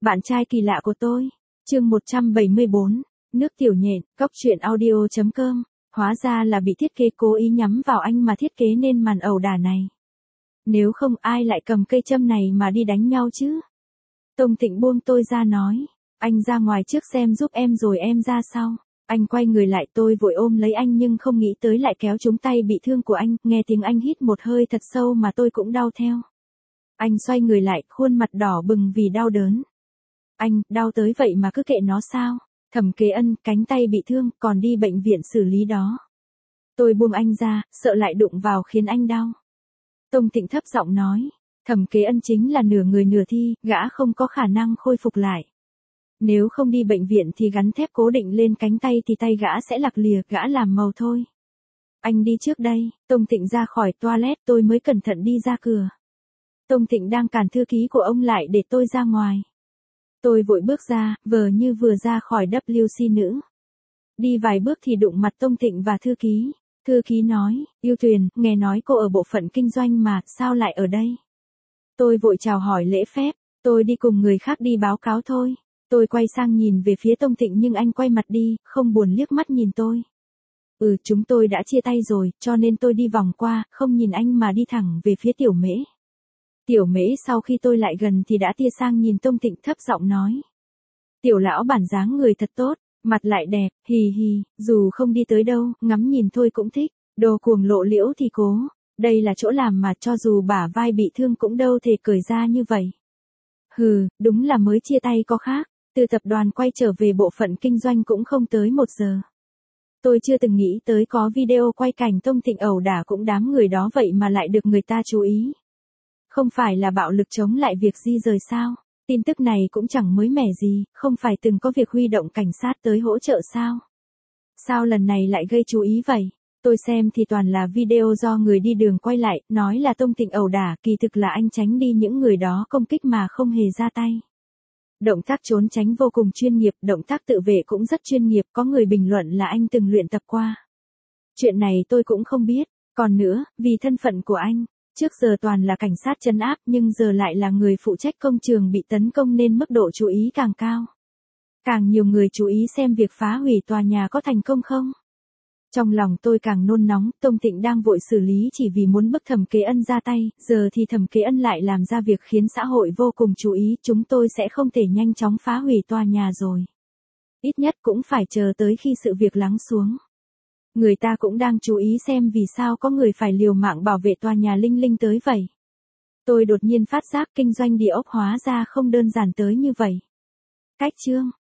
Bạn trai kỳ lạ của tôi. Chương 174. Nước tiểu nhện, coctruyện.audio.com. Hóa ra là bị thiết kế cố ý nhắm vào anh mà thiết kế nên màn ẩu đả này. Nếu không ai lại cầm cây châm này mà đi đánh nhau chứ. Tông Thịnh buông tôi ra nói. Anh ra ngoài trước xem giúp em rồi em ra sau. Anh quay người lại, tôi vội ôm lấy anh nhưng không nghĩ tới lại kéo trúng tay bị thương của anh. Nghe tiếng anh hít một hơi thật sâu mà tôi cũng đau theo. Anh xoay người lại, khuôn mặt đỏ bừng vì đau đớn. Anh, đau tới vậy mà cứ kệ nó sao? Thẩm Kế Ân, cánh tay bị thương, còn đi bệnh viện xử lý đó. Tôi buông anh ra, sợ lại đụng vào khiến anh đau. Tông Thịnh thấp giọng nói. Thẩm Kế Ân chính là nửa người nửa thi, gã không có khả năng khôi phục lại. Nếu không đi bệnh viện thì gắn thép cố định lên cánh tay thì tay gã sẽ lặc lìa, gã làm màu thôi. Anh đi trước đây. Tông Thịnh ra khỏi toilet, tôi mới cẩn thận đi ra cửa. Tông Thịnh đang cản thư ký của ông lại để tôi ra ngoài. Tôi vội bước ra, vờ như vừa ra khỏi WC nữ. Đi vài bước thì đụng mặt Tông Thịnh và thư ký. Thư ký nói, Yêu Tuyền, nghe nói cô ở bộ phận kinh doanh mà, sao lại ở đây? Tôi vội chào hỏi lễ phép, tôi đi cùng người khác đi báo cáo thôi. Tôi quay sang nhìn về phía Tông Thịnh nhưng anh quay mặt đi, không buồn liếc mắt nhìn tôi. Chúng tôi đã chia tay rồi, cho nên tôi đi vòng qua, không nhìn anh mà đi thẳng về phía Tiểu Mễ. Tiểu Mễ sau khi tôi lại gần thì đã tia sang nhìn Tông Thịnh thấp giọng nói. Tiểu lão bản dáng người thật tốt, mặt lại đẹp, hì hì, dù không đi tới đâu, ngắm nhìn thôi cũng thích, đồ cuồng lộ liễu thì cố, đây là chỗ làm mà cho dù bả vai bị thương cũng đâu thể cởi ra như vậy. Đúng là mới chia tay có khác, từ tập đoàn quay trở về bộ phận kinh doanh cũng không tới 1 giờ. Tôi chưa từng nghĩ tới có video quay cảnh Tông Thịnh ẩu đả cũng đám người đó vậy mà lại được người ta chú ý. Không phải là bạo lực chống lại việc di rời sao? Tin tức này cũng chẳng mới mẻ gì, không phải từng có việc huy động cảnh sát tới hỗ trợ sao? Sao lần này lại gây chú ý vậy? Tôi xem thì toàn là video do người đi đường quay lại, nói là Tông Thịnh ẩu đả, kỳ thực là anh tránh đi những người đó công kích mà không hề ra tay. Động tác trốn tránh vô cùng chuyên nghiệp, động tác tự vệ cũng rất chuyên nghiệp, có người bình luận là anh từng luyện tập qua. Chuyện này tôi cũng không biết, còn nữa, vì thân phận của anh. Trước giờ toàn là cảnh sát trấn áp nhưng giờ lại là người phụ trách công trường bị tấn công nên mức độ chú ý càng cao. Càng nhiều người chú ý xem việc phá hủy tòa nhà có thành công không. Trong lòng tôi càng nôn nóng, Tông Thịnh đang vội xử lý chỉ vì muốn bức Thẩm Kế Ân ra tay, giờ thì Thẩm Kế Ân lại làm ra việc khiến xã hội vô cùng chú ý, chúng tôi sẽ không thể nhanh chóng phá hủy tòa nhà rồi. Ít nhất cũng phải chờ tới khi sự việc lắng xuống. Người ta cũng đang chú ý xem vì sao có người phải liều mạng bảo vệ tòa nhà linh linh tới vậy. Tôi đột nhiên phát giác kinh doanh địa ốc hóa ra không đơn giản tới như vậy. Cách chương.